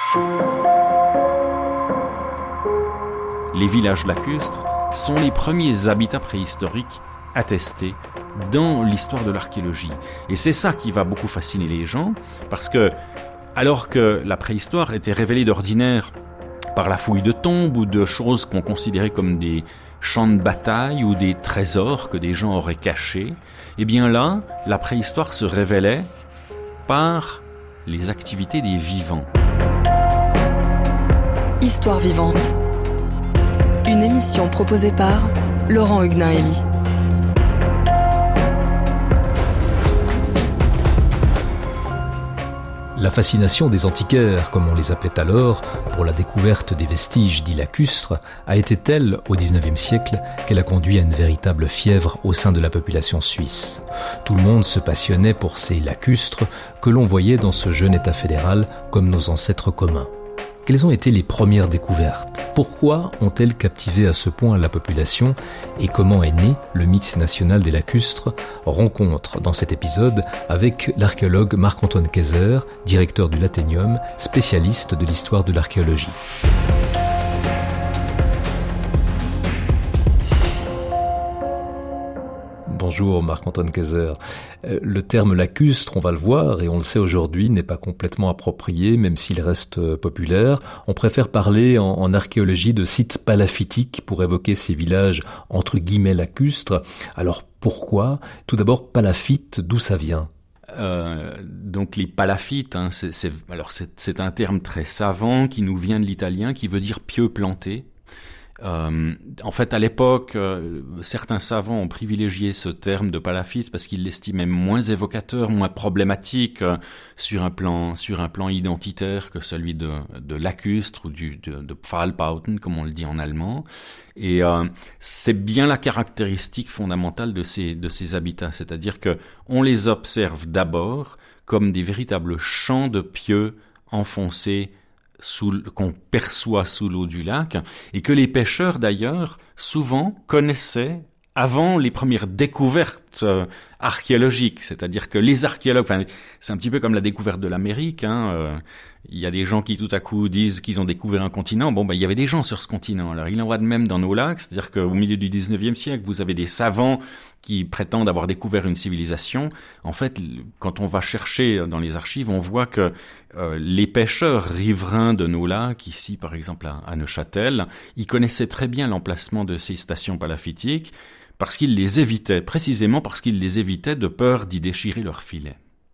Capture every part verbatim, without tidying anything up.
Les villages lacustres sont les premiers habitats préhistoriques attestés dans l'histoire de l'archéologie. Et c'est ça qui va beaucoup fasciner les gens, parce que, alors que la préhistoire était révélée d'ordinaire par la fouille de tombes ou de choses qu'on considérait comme des champs de bataille ou des trésors que des gens auraient cachés, eh bien là, la préhistoire se révélait par les activités des vivants. Histoire vivante. Une émission proposée par Laurent Huguenin-Hélie. La fascination des antiquaires, comme on les appelait alors, pour la découverte des vestiges dits lacustres, a été telle au dix-neuvième siècle qu'elle a conduit à une véritable fièvre au sein de la population suisse. Tout le monde se passionnait pour ces lacustres que l'on voyait dans ce jeune État fédéral comme nos ancêtres communs. Quelles ont été les premières découvertes ? Pourquoi ont-elles captivé à ce point la population ? Et comment est né le mythe national des lacustres ? Rencontre dans cet épisode avec l'archéologue Marc-Antoine Kayser, directeur du Laténium, spécialiste de l'histoire de l'archéologie. Bonjour Marc-Antoine Kayser. Le terme lacustre, on va le voir et on le sait aujourd'hui, n'est pas complètement approprié, même s'il reste populaire. On préfère parler en, en archéologie de sites palafitiques pour évoquer ces villages entre guillemets lacustres. Alors pourquoi ? Tout d'abord, palafite, d'où ça vient ? Euh, donc les palafites, hein, c'est, c'est, alors c'est, c'est un terme très savant qui nous vient de l'italien, qui veut dire pieux planté. Euh, en fait, à l'époque, euh, certains savants ont privilégié ce terme de palafite parce qu'ils l'estimaient moins évocateur, moins problématique euh, sur un plan sur un plan identitaire que celui de, de lacustre ou du, de, de Pfahlbauten, comme on le dit en allemand. Et euh, c'est bien la caractéristique fondamentale de ces de ces habitats, c'est-à-dire que on les observe d'abord comme des véritables champs de pieux enfoncés Sous, qu'on perçoit sous l'eau du lac, et que les pêcheurs d'ailleurs souvent connaissaient avant les premières découvertes euh, archéologiques, c'est-à-dire que les archéologues, enfin c'est un petit peu comme la découverte de l'Amérique, hein, euh, il y a des gens qui tout à coup disent qu'ils ont découvert un continent, bon ben il y avait des gens sur ce continent, alors il en va de même dans nos lacs, c'est-à-dire qu'au milieu du dix-neuvième siècle, vous avez des savants qui prétendent avoir découvert une civilisation. En fait, quand on va chercher dans les archives, on voit que euh, les pêcheurs riverains de nos lacs, ici par exemple à, à Neuchâtel, ils connaissaient très bien l'emplacement de ces stations palafitiques parce qu'ils les évitaient, précisément parce qu'ils les évitaient de peur d'y déchirer leurs filets.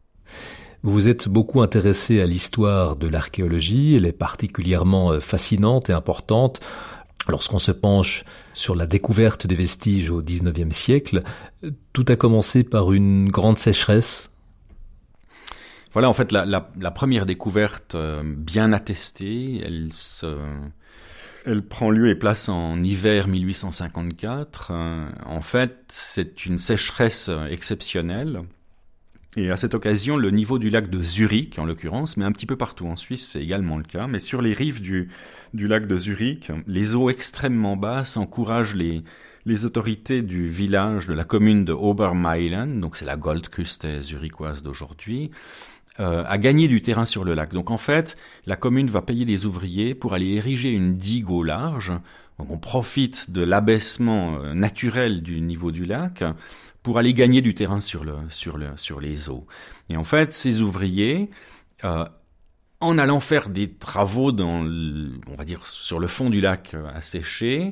Vous vous êtes beaucoup intéressé à l'histoire de l'archéologie, elle est particulièrement fascinante et importante. Lorsqu'on se penche sur la découverte des vestiges au dix-neuvième siècle, tout a commencé par une grande sécheresse. Voilà, en fait, la, la, la première découverte euh, bien attestée, elle se... Elle prend lieu et place en hiver mille huit cent cinquante-quatre. Euh, en fait, c'est une sécheresse exceptionnelle. Et à cette occasion, le niveau du lac de Zurich, en l'occurrence, mais un petit peu partout en Suisse, c'est également le cas. Mais sur les rives du, du lac de Zurich, les eaux extrêmement basses encouragent les, les autorités du village, de la commune de Obermeilen, donc c'est la Goldküste zurichoise d'aujourd'hui, Euh, à gagner du terrain sur le lac. Donc en fait, la commune va payer des ouvriers pour aller ériger une digue au large. Donc on profite de l'abaissement euh, naturel du niveau du lac pour aller gagner du terrain sur le sur le sur les eaux. Et en fait, ces ouvriers, euh, en allant faire des travaux dans, le, on va dire sur le fond du lac euh, asséché,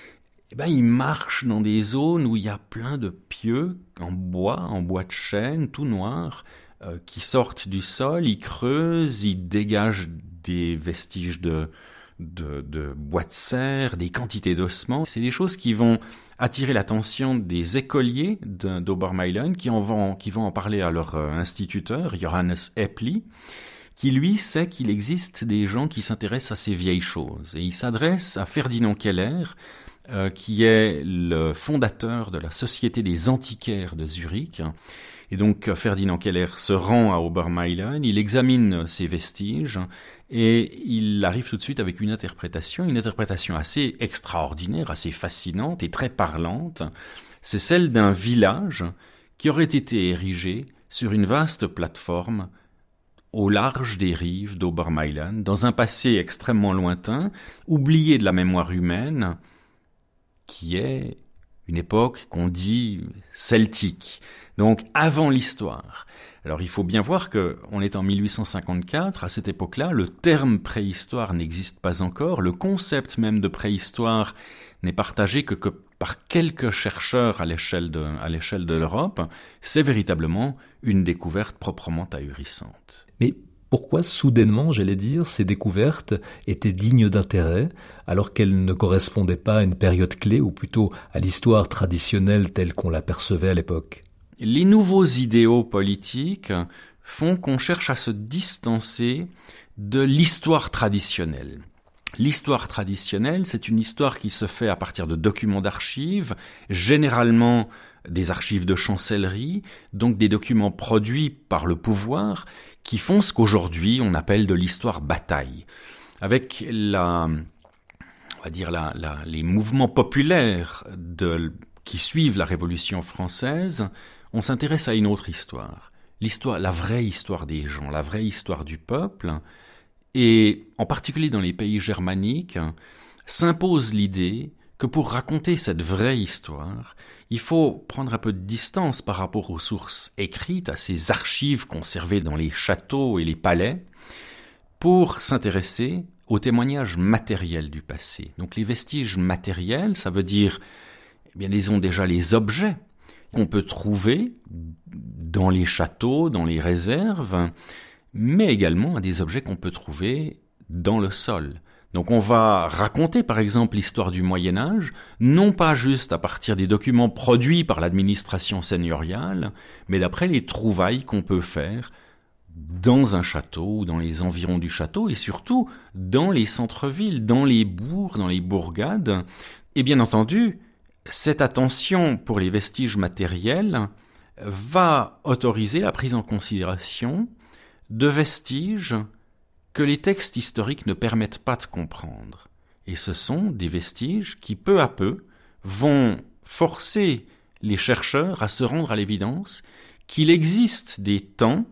eh ben ils marchent dans des zones où il y a plein de pieux en bois, en bois de chêne, tout noir. Euh, qui sortent du sol, ils creusent, ils dégagent des vestiges de, de, de bois de serre, des quantités d'ossements. C'est des choses qui vont attirer l'attention des écoliers de, d'Obermeilen, qui, en vont, qui vont en parler à leur euh, instituteur, Johannes Epli, qui lui sait qu'il existe des gens qui s'intéressent à ces vieilles choses. Et il s'adresse à Ferdinand Keller, euh, qui est le fondateur de la Société des antiquaires de Zurich. Et donc Ferdinand Keller se rend à Obermeilen, il examine ces vestiges et il arrive tout de suite avec une interprétation, une interprétation assez extraordinaire, assez fascinante et très parlante. C'est celle d'un village qui aurait été érigé sur une vaste plateforme au large des rives d'Obermeilen, dans un passé extrêmement lointain, oublié de la mémoire humaine, qui est une époque qu'on dit celtique, donc avant l'histoire. Alors il faut bien voir qu'on est en mille huit cent cinquante-quatre, à cette époque-là, le terme préhistoire n'existe pas encore, le concept même de préhistoire n'est partagé que, que par quelques chercheurs à l'échelle de, à l'échelle de l'Europe. C'est véritablement une découverte proprement ahurissante. Mais pourquoi soudainement, j'allais dire, ces découvertes étaient dignes d'intérêt alors qu'elles ne correspondaient pas à une période clé ou plutôt à l'histoire traditionnelle telle qu'on l'apercevait à l'époque ? Les nouveaux idéaux politiques font qu'on cherche à se distancer de l'histoire traditionnelle. L'histoire traditionnelle, c'est une histoire qui se fait à partir de documents d'archives, généralement des archives de chancellerie, donc des documents produits par le pouvoir, qui font ce qu'aujourd'hui on appelle de l'histoire bataille. Avec la, on va dire la, la, les mouvements populaires de, qui suivent la Révolution française, on s'intéresse à une autre histoire. L'histoire, la vraie histoire des gens, la vraie histoire du peuple. Et en particulier dans les pays germaniques, s'impose l'idée que pour raconter cette vraie histoire, il faut prendre un peu de distance par rapport aux sources écrites, à ces archives conservées dans les châteaux et les palais, pour s'intéresser aux témoignages matériels du passé. Donc les vestiges matériels, ça veut dire, eh bien, ils ont déjà les objets qu'on peut trouver dans les châteaux, dans les réserves, mais également des objets qu'on peut trouver dans le sol. Donc on va raconter par exemple l'histoire du Moyen-Âge, non pas juste à partir des documents produits par l'administration seigneuriale, mais d'après les trouvailles qu'on peut faire dans un château, dans les environs du château, et surtout dans les centres-villes, dans les bourgs, dans les bourgades. Et bien entendu, cette attention pour les vestiges matériels va autoriser la prise en considération de vestiges que les textes historiques ne permettent pas de comprendre. Et ce sont des vestiges qui, peu à peu, vont forcer les chercheurs à se rendre à l'évidence qu'il existe des temps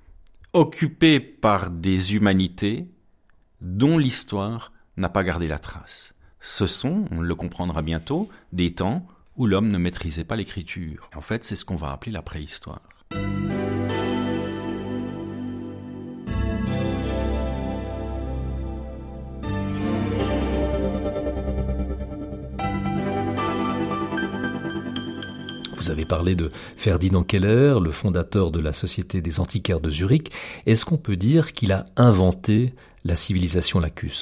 occupés par des humanités dont l'histoire n'a pas gardé la trace. Ce sont, on le comprendra bientôt, des temps où l'homme ne maîtrisait pas l'écriture. En fait, c'est ce qu'on va appeler la préhistoire. Vous avez parlé de Ferdinand Keller, le fondateur de la Société des antiquaires de Zurich. Est-ce qu'on peut dire qu'il a inventé la civilisation lacustre ?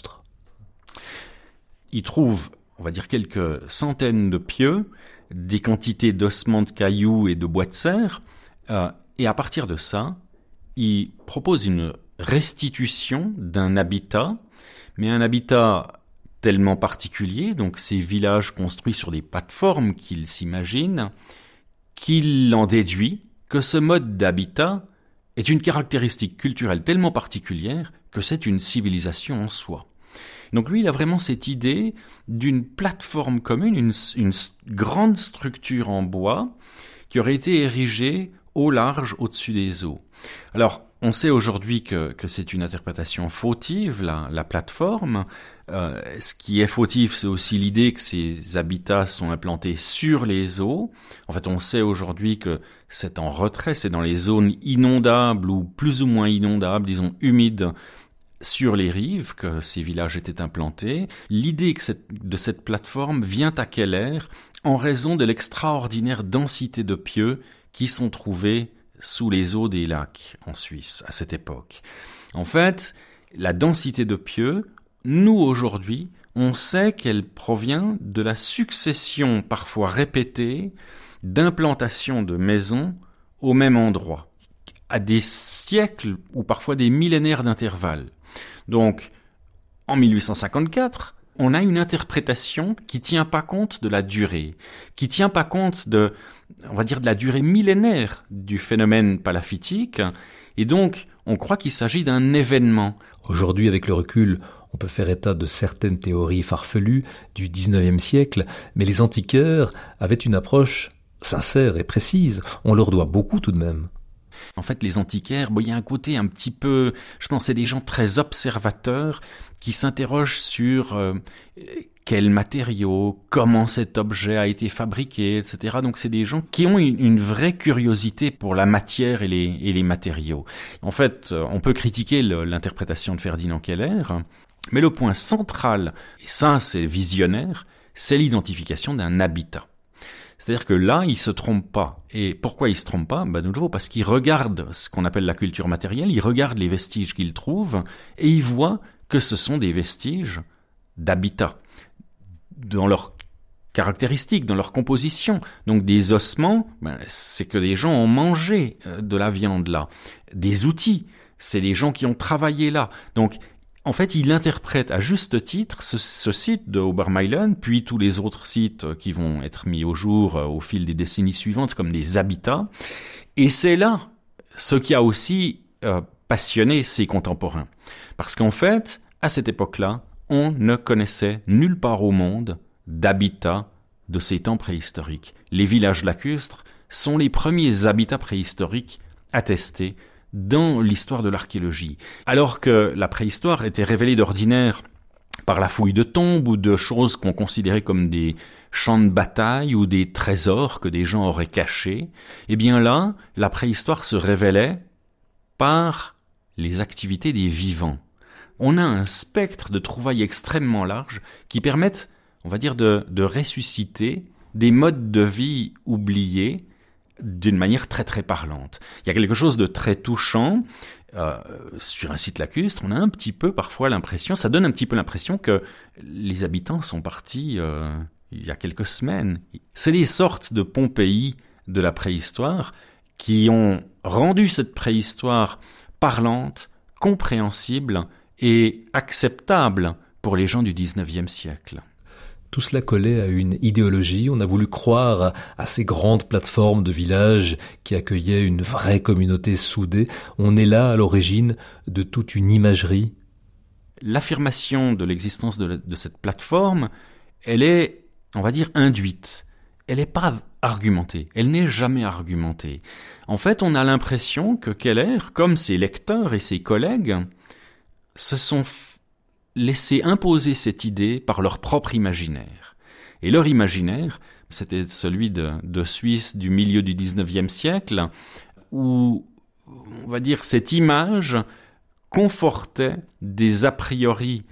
Il trouve, on va dire, quelques centaines de pieux, des quantités d'ossements de cailloux et de bois de serre, euh, et à partir de ça, il propose une restitution d'un habitat, mais un habitat tellement particulier, donc ces villages construits sur des plateformes qu'il s'imagine, qu'il en déduit que ce mode d'habitat est une caractéristique culturelle tellement particulière que c'est une civilisation en soi. Donc lui, il a vraiment cette idée d'une plateforme commune, une, une grande structure en bois qui aurait été érigée au large au-dessus des eaux. Alors, on sait aujourd'hui que, que c'est une interprétation fautive, la, la plateforme. Euh, ce qui est fautif, c'est aussi l'idée que ces habitats sont implantés sur les eaux. En fait, on sait aujourd'hui que c'est en retrait, c'est dans les zones inondables ou plus ou moins inondables, disons humides, sur les rives que ces villages étaient implantés. L'idée que cette, de cette plateforme vient à Keller en raison de l'extraordinaire densité de pieux qui sont trouvés sous les eaux des lacs en Suisse à cette époque. En fait, la densité de pieux, nous aujourd'hui, on sait qu'elle provient de la succession parfois répétée d'implantations de maisons au même endroit, à des siècles ou parfois des millénaires d'intervalle. Donc, en mille huit cent cinquante-quatre, on a une interprétation qui tient pas compte de la durée, qui tient pas compte de, on va dire, de la durée millénaire du phénomène palaffitique, et donc on croit qu'il s'agit d'un événement. Aujourd'hui, avec le recul, on peut faire état de certaines théories farfelues du dix-neuvième siècle, mais les antiquaires avaient une approche sincère et précise. On leur doit beaucoup tout de même. En fait, les antiquaires, bon, il y a un côté un petit peu, je pense, c'est des gens très observateurs qui s'interrogent sur euh, quels matériaux, comment cet objet a été fabriqué, et cetera. Donc, c'est des gens qui ont une, une vraie curiosité pour la matière et les, et les matériaux. En fait, on peut critiquer le, l'interprétation de Ferdinand Keller, mais le point central, et ça, c'est visionnaire, c'est l'identification d'un habitat. C'est-à-dire que là, il se trompe pas. Et pourquoi il se trompe pas? Ben, de nouveau, parce qu'il regarde ce qu'on appelle la culture matérielle, il regarde les vestiges qu'il trouve, et il voit que ce sont des vestiges d'habitat, dans leurs caractéristiques, dans leur composition. Donc des ossements, ben, c'est que des gens ont mangé de la viande là. Des outils, c'est des gens qui ont travaillé là. Donc, en fait, il interprète à juste titre ce, ce site de Obermeilen, puis tous les autres sites qui vont être mis au jour au fil des décennies suivantes comme des habitats. Et c'est là ce qui a aussi euh, passionné ses contemporains. Parce qu'en fait, à cette époque-là, on ne connaissait nulle part au monde d'habitats de ces temps préhistoriques. Les villages lacustres sont les premiers habitats préhistoriques attestés dans l'histoire de l'archéologie. Alors que la préhistoire était révélée d'ordinaire par la fouille de tombes ou de choses qu'on considérait comme des champs de bataille ou des trésors que des gens auraient cachés, eh bien là, la préhistoire se révélait par les activités des vivants. On a un spectre de trouvailles extrêmement large qui permettent, on va dire, de, de ressusciter des modes de vie oubliés d'une manière très très parlante. Il y a quelque chose de très touchant. Euh, sur un site lacustre, on a un petit peu parfois l'impression, ça donne un petit peu l'impression que les habitants sont partis euh, il y a quelques semaines. C'est des sortes de Pompéi de la préhistoire qui ont rendu cette préhistoire parlante, compréhensible et acceptable pour les gens du dix-neuvième siècle. Tout cela collait à une idéologie. On a voulu croire à ces grandes plateformes de villages qui accueillaient une vraie communauté soudée. On est là à l'origine de toute une imagerie. L'affirmation de l'existence de, la, de cette plateforme, elle est, on va dire, induite. Elle n'est pas argumentée. Elle n'est jamais argumentée. En fait, on a l'impression que Keller, comme ses lecteurs et ses collègues, se sont laisser imposer cette idée par leur propre imaginaire. Et leur imaginaire, c'était celui de, de Suisse du milieu du dix-neuvième siècle, où, on va dire, cette image confortait des a priori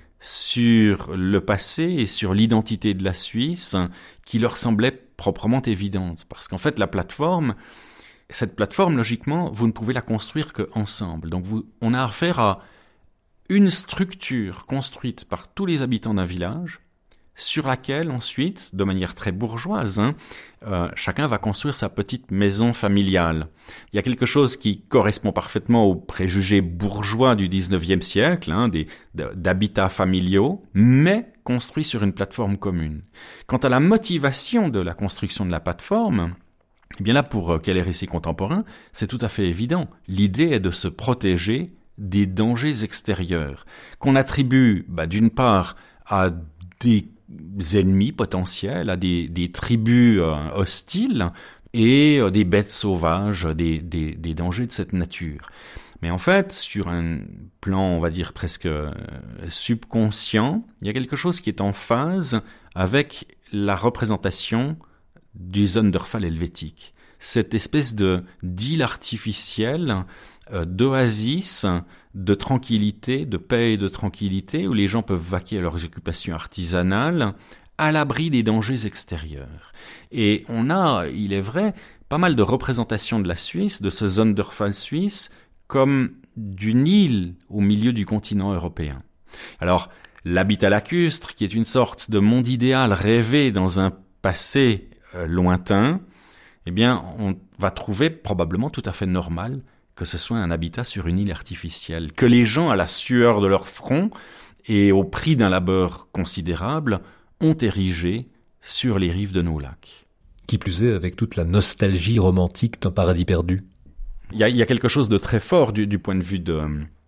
sur le passé et sur l'identité de la Suisse qui leur semblaient proprement évidentes. Parce qu'en fait, la plateforme, cette plateforme, logiquement, vous ne pouvez la construire qu'ensemble. Donc, vous, on a affaire à une structure construite par tous les habitants d'un village, sur laquelle ensuite, de manière très bourgeoise, hein, euh, chacun va construire sa petite maison familiale. Il y a quelque chose qui correspond parfaitement aux préjugés bourgeois du dix-neuvième siècle, hein, des, d'habitats familiaux, mais construits sur une plateforme commune. Quant à la motivation de la construction de la plateforme, eh bien là, pour Keller et ses contemporains, c'est tout à fait évident. L'idée est de se protéger des dangers extérieurs, qu'on attribue bah, d'une part à des ennemis potentiels, à des, des tribus euh, hostiles et euh, des bêtes sauvages, des, des, des dangers de cette nature. Mais en fait, sur un plan, on va dire, presque euh, subconscient, il y a quelque chose qui est en phase avec la représentation du Sonderfall helvétique. Cette espèce de d'île artificielle, euh, d'oasis, de tranquillité, de paix et de tranquillité, où les gens peuvent vaquer à leurs occupations artisanales, à l'abri des dangers extérieurs. Et on a, il est vrai, pas mal de représentations de la Suisse, de ce Sonderfall suisse, comme d'une île au milieu du continent européen. Alors, l'habitat lacustre, qui est une sorte de monde idéal rêvé dans un passé euh, lointain, eh bien, on va trouver probablement tout à fait normal que ce soit un habitat sur une île artificielle, que les gens, à la sueur de leur front et au prix d'un labeur considérable, ont érigé sur les rives de nos lacs. Qui plus est, avec toute la nostalgie romantique d'un paradis perdu. Il y a, il y a quelque chose de très fort du, du point de vue de,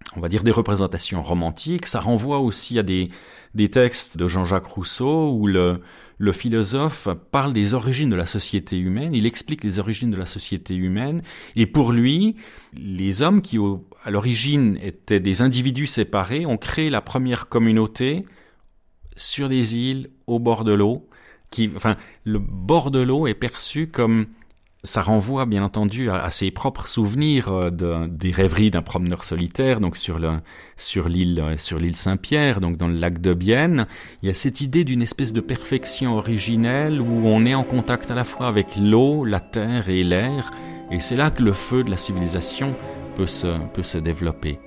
on va dire des représentations romantiques. Ça renvoie aussi à des, des textes de Jean-Jacques Rousseau où le, le philosophe parle des origines de la société humaine. Il explique les origines de la société humaine. Et pour lui, les hommes qui, au, à l'origine, étaient des individus séparés, ont créé la première communauté sur des îles au bord de l'eau. Qui, enfin, le bord de l'eau est perçu comme... Ça renvoie bien entendu à, à ses propres souvenirs de, des rêveries d'un promeneur solitaire, donc sur le sur l'île sur l'île Saint-Pierre, donc dans le lac de Bienne. Il y a cette idée d'une espèce de perfection originelle où on est en contact à la fois avec l'eau, la terre et l'air, et c'est là que le feu de la civilisation peut se peut se développer.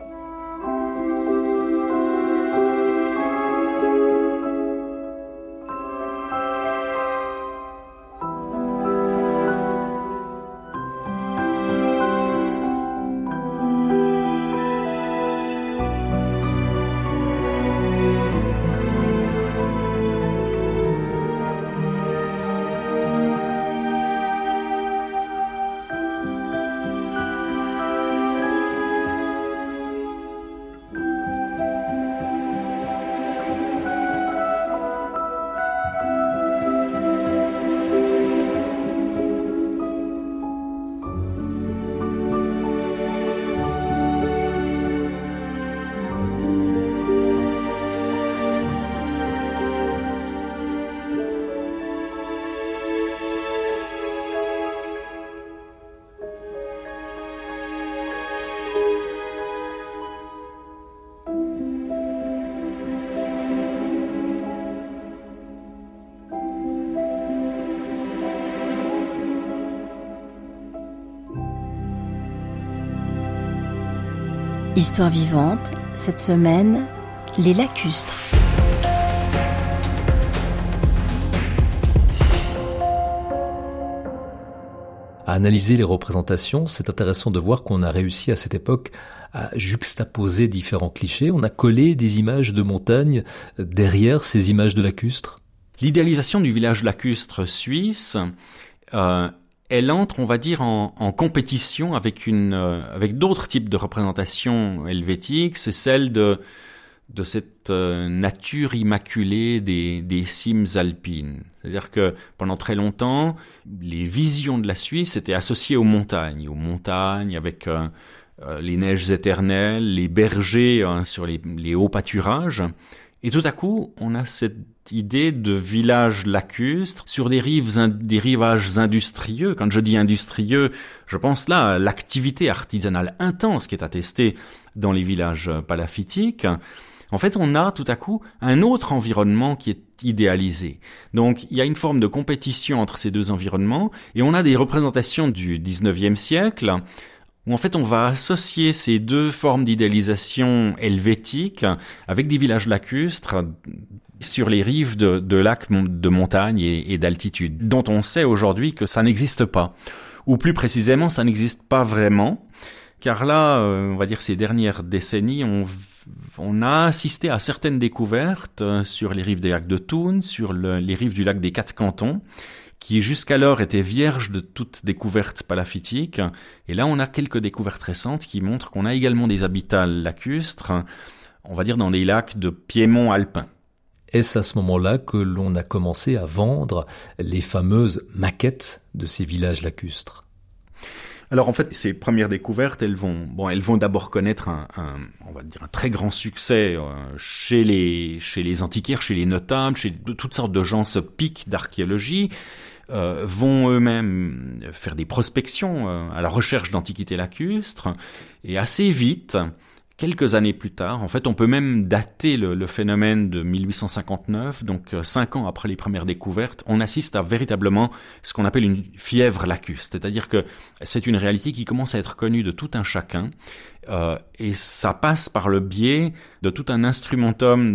Histoire vivante, cette semaine, les lacustres. À analyser les représentations, c'est intéressant de voir qu'on a réussi à cette époque à juxtaposer différents clichés. On a collé des images de montagne derrière ces images de lacustres. L'idéalisation du village lacustre suisse, euh, elle entre, on va dire, en, en compétition avec une, euh, avec d'autres types de représentations helvétiques. C'est celle de, de cette euh, nature immaculée des, des cimes alpines. C'est-à-dire que pendant très longtemps, les visions de la Suisse étaient associées aux montagnes, aux montagnes avec euh, euh, les neiges éternelles, les bergers hein, sur les, les hauts pâturages. Et tout à coup, on a cette idée de village lacustre sur des rives, des rivages industrieux. Quand je dis industrieux, je pense là à l'activité artisanale intense qui est attestée dans les villages palafitiques. En fait, on a tout à coup un autre environnement qui est idéalisé. Donc, il y a une forme de compétition entre ces deux environnements et on a des représentations du dix-neuvième siècle où en fait on va associer ces deux formes d'idéalisation helvétique avec des villages lacustres sur les rives de, de lacs de montagne et, et d'altitude, dont on sait aujourd'hui que ça n'existe pas. Ou plus précisément, ça n'existe pas vraiment, car là, euh, on va dire ces dernières décennies, on, on a assisté à certaines découvertes sur les rives des lacs de Thun, sur le, les rives du lac des Quatre Cantons, qui jusqu'alors étaient vierges de toute découverte palaffitique. Et là, on a quelques découvertes récentes qui montrent qu'on a également des habitats lacustres, on va dire dans les lacs de Piémont alpin. Est-ce à ce moment-là que l'on a commencé à vendre les fameuses maquettes de ces villages lacustres ? Alors en fait, ces premières découvertes, elles vont, bon, elles vont d'abord connaître un, un, on va dire un très grand succès euh, chez les, chez les antiquaires, chez les notables, chez toutes sortes de gens se piquent d'archéologie. Euh, vont eux-mêmes faire des prospections euh, à la recherche d'antiquités lacustres, et assez vite, quelques années plus tard, en fait on peut même dater le, le phénomène de mille huit cent cinquante-neuf, donc euh, cinq ans après les premières découvertes, on assiste à véritablement ce qu'on appelle une fièvre lacustre, c'est-à-dire que c'est une réalité qui commence à être connue de tout un chacun, euh, et ça passe par le biais de tout un instrumentum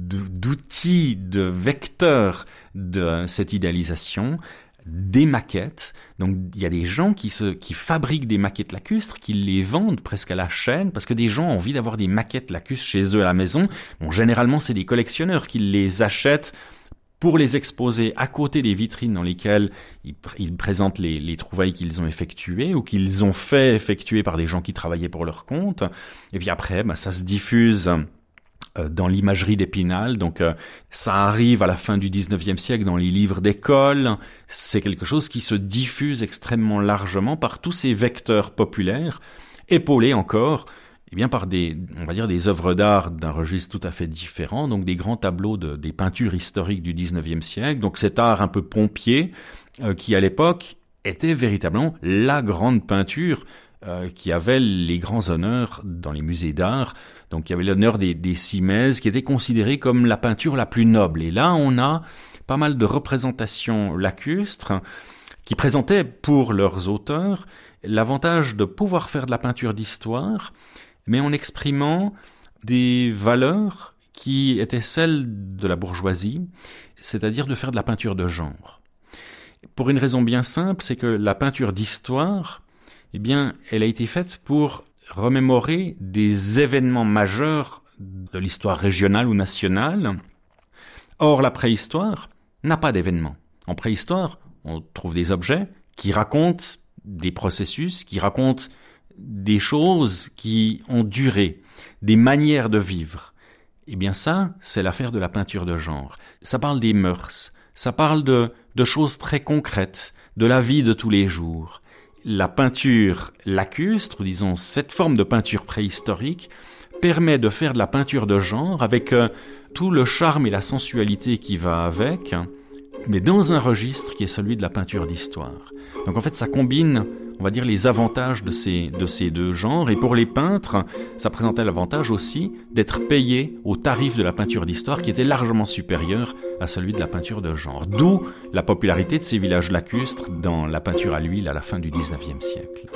d'outils, de vecteurs de cette idéalisation, des maquettes. Donc il y a des gens qui se qui fabriquent des maquettes lacustres, qui les vendent presque à la chaîne, parce que des gens ont envie d'avoir des maquettes lacustres chez eux à la maison. Bon, généralement c'est des collectionneurs qui les achètent pour les exposer à côté des vitrines dans lesquelles ils, ils présentent les, les trouvailles qu'ils ont effectuées ou qu'ils ont fait effectuer par des gens qui travaillaient pour leur compte. Et puis après, bah, ça se diffuse euh, dans l'imagerie d'Épinal. Donc euh, ça arrive à la fin du dix-neuvième siècle dans les livres d'école. C'est quelque chose qui se diffuse extrêmement largement par tous ces vecteurs populaires, épaulés encore eh bien par des, on va dire, des œuvres d'art d'un registre tout à fait différent, donc des grands tableaux de, des peintures historiques du dix-neuvième siècle, donc cet art un peu pompier, euh, qui à l'époque était véritablement la grande peinture euh, qui avait les grands honneurs dans les musées d'art, donc il y avait l'honneur des, des Simèses, qui était considérée comme la peinture la plus noble, et là on a pas mal de représentations lacustres, qui présentaient pour leurs auteurs l'avantage de pouvoir faire de la peinture d'histoire, mais en exprimant des valeurs qui étaient celles de la bourgeoisie, c'est-à-dire de faire de la peinture de genre. Pour une raison bien simple, c'est que la peinture d'histoire, eh bien, elle a été faite pour remémorer des événements majeurs de l'histoire régionale ou nationale. Or, la préhistoire n'a pas d'événements. En préhistoire, on trouve des objets qui racontent des processus, qui racontent des choses qui ont duré, des manières de vivre. Eh bien ça, c'est l'affaire de la peinture de genre. Ça parle des mœurs, ça parle de, de choses très concrètes, de la vie de tous les jours. La peinture lacustre, ou disons cette forme de peinture préhistorique, permet de faire de la peinture de genre avec euh, tout le charme et la sensualité qui va avec, mais dans un registre qui est celui de la peinture d'histoire. Donc en fait, ça combine, on va dire, les avantages de ces, de ces deux genres. Et pour les peintres, ça présentait l'avantage aussi d'être payés au tarif de la peinture d'histoire qui était largement supérieur à celui de la peinture de genre. D'où la popularité de ces villages lacustres dans la peinture à l'huile à la fin du dix-neuvième siècle.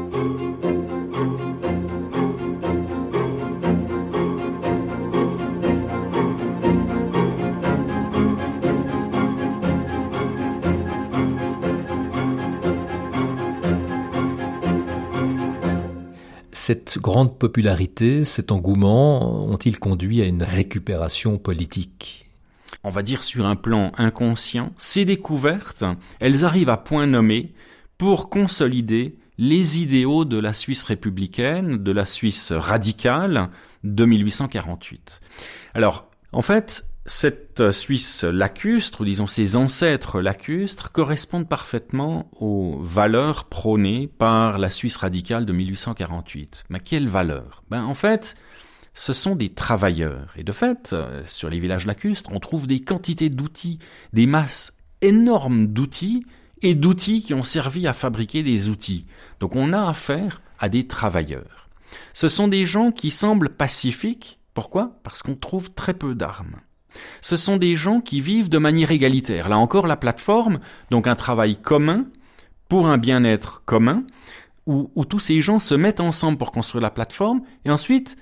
Cette grande popularité, cet engouement, ont-ils conduit à une récupération politique ? On va dire sur un plan inconscient, ces découvertes, elles arrivent à point nommé pour consolider les idéaux de la Suisse républicaine, de la Suisse radicale de mille huit cent quarante-huit. Alors, en fait, cette Suisse lacustre, ou disons ses ancêtres lacustres, correspondent parfaitement aux valeurs prônées par la Suisse radicale de mille huit cent quarante-huit. Mais quelles valeurs ? Ben, en fait, ce sont des travailleurs. Et de fait, sur les villages lacustres, on trouve des quantités d'outils, des masses énormes d'outils, et d'outils qui ont servi à fabriquer des outils. Donc on a affaire à des travailleurs. Ce sont des gens qui semblent pacifiques. Pourquoi ? Parce qu'on trouve très peu d'armes. Ce sont des gens qui vivent de manière égalitaire. Là encore, la plateforme, donc un travail commun pour un bien-être commun, où, où tous ces gens se mettent ensemble pour construire la plateforme, et ensuite,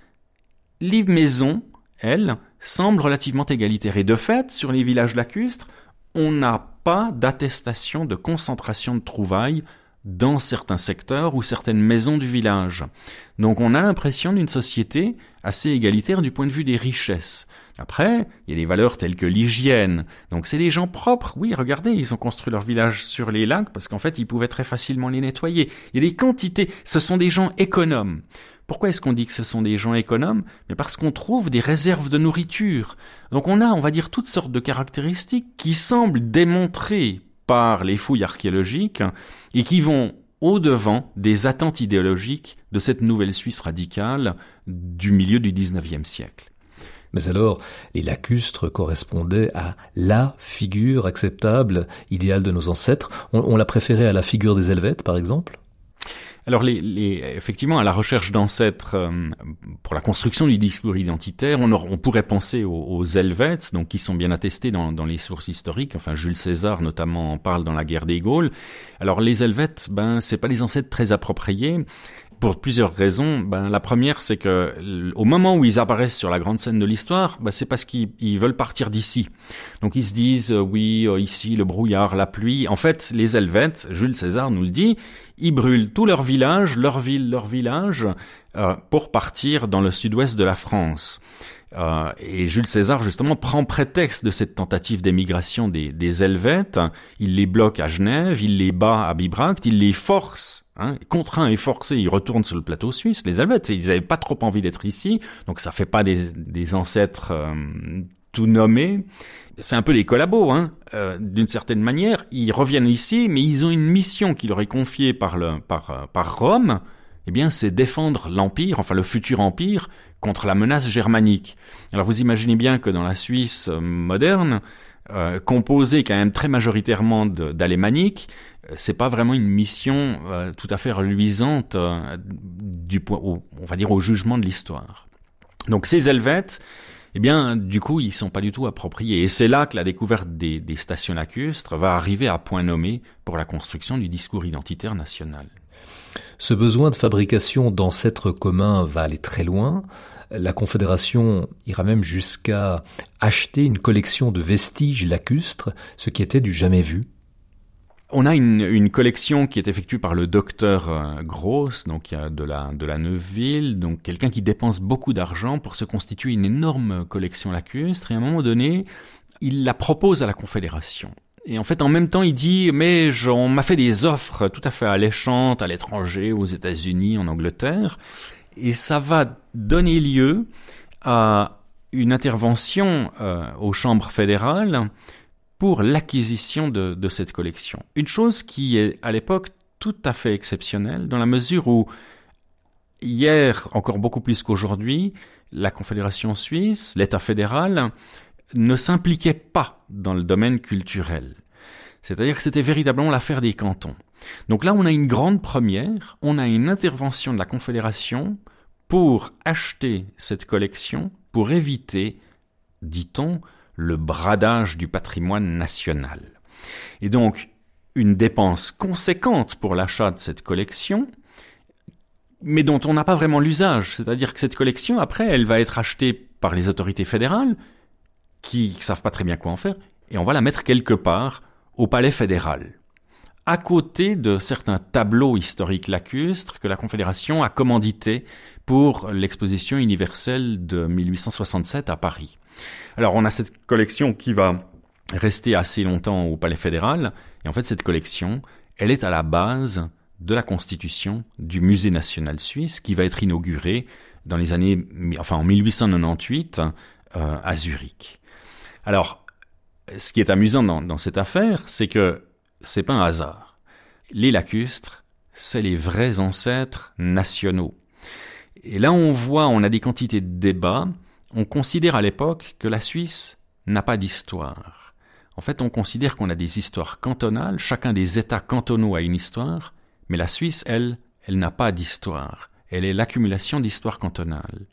les maisons, elles, semblent relativement égalitaires. Et de fait, sur les villages lacustres, on n'a pas d'attestation de concentration de trouvailles dans certains secteurs ou certaines maisons du village. Donc on a l'impression d'une société assez égalitaire du point de vue des richesses. Après, il y a des valeurs telles que l'hygiène. Donc c'est des gens propres. Oui, regardez, ils ont construit leur village sur les lacs parce qu'en fait, ils pouvaient très facilement les nettoyer. Il y a des quantités. Ce sont des gens économes. Pourquoi est-ce qu'on dit que ce sont des gens économes ? Mais parce qu'on trouve des réserves de nourriture. Donc on a, on va dire, toutes sortes de caractéristiques qui semblent démontrer par les fouilles archéologiques et qui vont au-devant des attentes idéologiques de cette nouvelle Suisse radicale du milieu du dix-neuvième siècle. Mais alors, les lacustres correspondaient à la figure acceptable, idéale de nos ancêtres. On, on l'a préféré à la figure des Helvètes, par exemple ? Alors, les, les, effectivement, à la recherche d'ancêtres euh, pour la construction du discours identitaire, on, on pourrait penser aux, aux Helvètes, donc qui sont bien attestés dans, dans les sources historiques. Enfin, Jules César notamment en parle dans la guerre des Gaules. Alors, les Helvètes, ben, c'est pas des ancêtres très appropriés. Pour plusieurs raisons. Ben, la première, c'est que au moment où ils apparaissent sur la grande scène de l'histoire, ben, c'est parce qu'ils ils veulent partir d'ici. Donc ils se disent, euh, oui, euh, ici, le brouillard, la pluie. En fait, les Helvètes, Jules César nous le dit, ils brûlent tout leur village, leur ville, leur village, euh, pour partir dans le sud-ouest de la France. Euh, et Jules César, justement, prend prétexte de cette tentative d'émigration des, des Helvètes. Il les bloque à Genève, il les bat à Bibracte, il les force, hein, contraint et forcé, ils retournent sur le plateau suisse. Les Helvètes, ils n'avaient pas trop envie d'être ici, donc ça fait pas des, des ancêtres euh, tout nommés. C'est un peu des collabos, hein, euh, d'une certaine manière. Ils reviennent ici, mais ils ont une mission qui leur est confiée par, le, par, par Rome. Eh bien, c'est défendre l'Empire, enfin le futur Empire, contre la menace germanique. Alors vous imaginez bien que dans la Suisse moderne, euh, composée quand même très majoritairement de, d'alémaniques, c'est pas vraiment une mission euh, tout à fait reluisante euh, du point, au, on va dire au jugement de l'histoire. Donc ces Helvètes, eh bien du coup ils sont pas du tout appropriés. Et c'est là que la découverte des, des stations lacustres va arriver à point nommé pour la construction du discours identitaire national. Ce besoin de fabrication d'ancêtres communs va aller très loin. La Confédération ira même jusqu'à acheter une collection de vestiges lacustres, ce qui était du jamais vu. On a une, une collection qui est effectuée par le docteur euh, Gross, donc de la, de la Neuville, donc quelqu'un qui dépense beaucoup d'argent pour se constituer une énorme collection lacustre, et à un moment donné, il la propose à la Confédération. Et en fait, en même temps, il dit « mais on m'a fait des offres tout à fait alléchantes à l'étranger, aux États-Unis, en Angleterre ». Et ça va donner lieu à une intervention euh, aux chambres fédérales pour l'acquisition de, de cette collection. Une chose qui est à l'époque tout à fait exceptionnelle, dans la mesure où hier, encore beaucoup plus qu'aujourd'hui, la Confédération suisse, l'État fédéral, ne s'impliquait pas dans le domaine culturel. C'est-à-dire que c'était véritablement l'affaire des cantons. Donc là, on a une grande première, on a une intervention de la Confédération pour acheter cette collection, pour éviter, dit-on, le bradage du patrimoine national. Et donc, une dépense conséquente pour l'achat de cette collection, mais dont on n'a pas vraiment l'usage. C'est-à-dire que cette collection, après, elle va être achetée par les autorités fédérales, qui ne savent pas très bien quoi en faire, et on va la mettre quelque part au palais fédéral, à côté de certains tableaux historiques lacustres que la Confédération a commandités pour l'exposition universelle de mille huit cent soixante-sept à Paris. Alors on a cette collection qui va rester assez longtemps au palais fédéral, et en fait cette collection, elle est à la base de la constitution du Musée national suisse, qui va être inauguré dans les années, enfin en mille huit cent quatre-vingt-dix-huit euh, à Zurich. Alors, ce qui est amusant dans, dans cette affaire, c'est que c'est pas un hasard. Les lacustres, c'est les vrais ancêtres nationaux. Et là, on voit, on a des quantités de débats. On considère à l'époque que la Suisse n'a pas d'histoire. En fait, on considère qu'on a des histoires cantonales. Chacun des États cantonaux a une histoire. Mais la Suisse, elle, elle n'a pas d'histoire. Elle est l'accumulation d'histoires cantonales.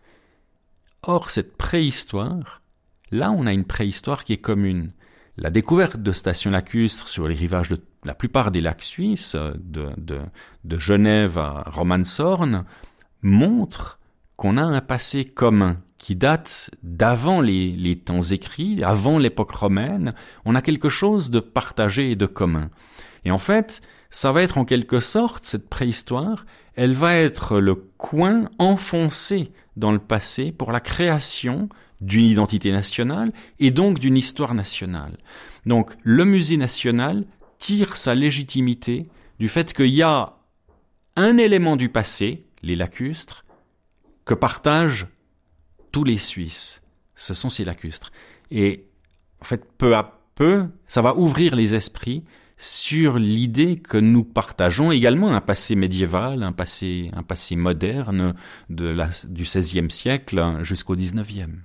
Or, cette préhistoire, là, on a une préhistoire qui est commune. La découverte de stations lacustres sur les rivages de la plupart des lacs suisses, de, de, de Genève à Romanshorn, montre qu'on a un passé commun qui date d'avant les, les temps écrits, avant l'époque romaine. On a quelque chose de partagé et de commun. Et en fait, ça va être en quelque sorte, cette préhistoire, elle va être le coin enfoncé dans le passé pour la création d'une identité nationale et donc d'une histoire nationale. Donc le musée national tire sa légitimité du fait qu'il y a un élément du passé, les lacustres, que partagent tous les Suisses. Ce sont ces lacustres. Et en fait, peu à peu, ça va ouvrir les esprits sur l'idée que nous partageons également un passé médiéval, un passé, un passé moderne de la, du seizième siècle jusqu'au dix-neuvième.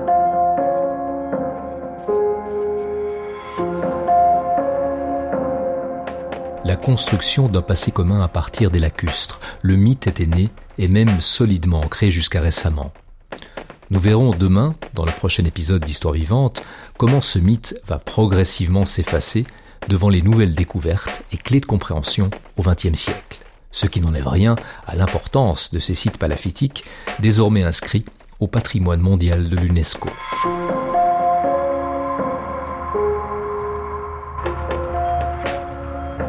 La construction d'un passé commun à partir des lacustres. Le mythe était né et même solidement ancré jusqu'à récemment. Nous verrons demain, dans le prochain épisode d'Histoire vivante, comment ce mythe va progressivement s'effacer devant les nouvelles découvertes et clés de compréhension au vingtième siècle. Ce qui n'enlève rien à l'importance de ces sites palafitiques, désormais inscrits au patrimoine mondial de l'UNESCO.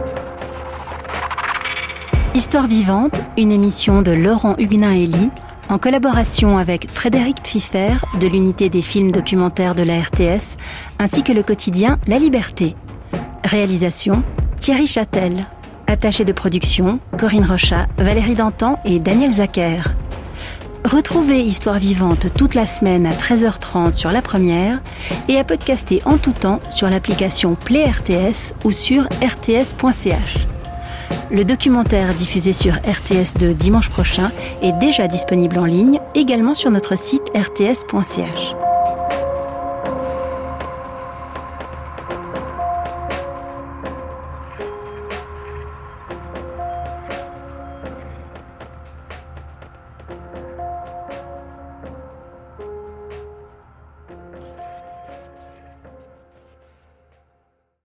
Histoire vivante, une émission de Laurent Huguenin-Elie, en collaboration avec Frédéric Pfiffer de l'unité des films documentaires de la R T S, ainsi que le quotidien La Liberté. Réalisation Thierry Châtel. Attaché de production Corinne Rochat, Valérie Dantan et Daniel Zacher. Retrouvez Histoire vivante toute la semaine à treize heures trente sur La Première et à podcaster en tout temps sur l'application Play R T S ou sur r t s point c h. Le documentaire diffusé sur R T S deux dimanche prochain est déjà disponible en ligne, également sur notre site r t s point c h.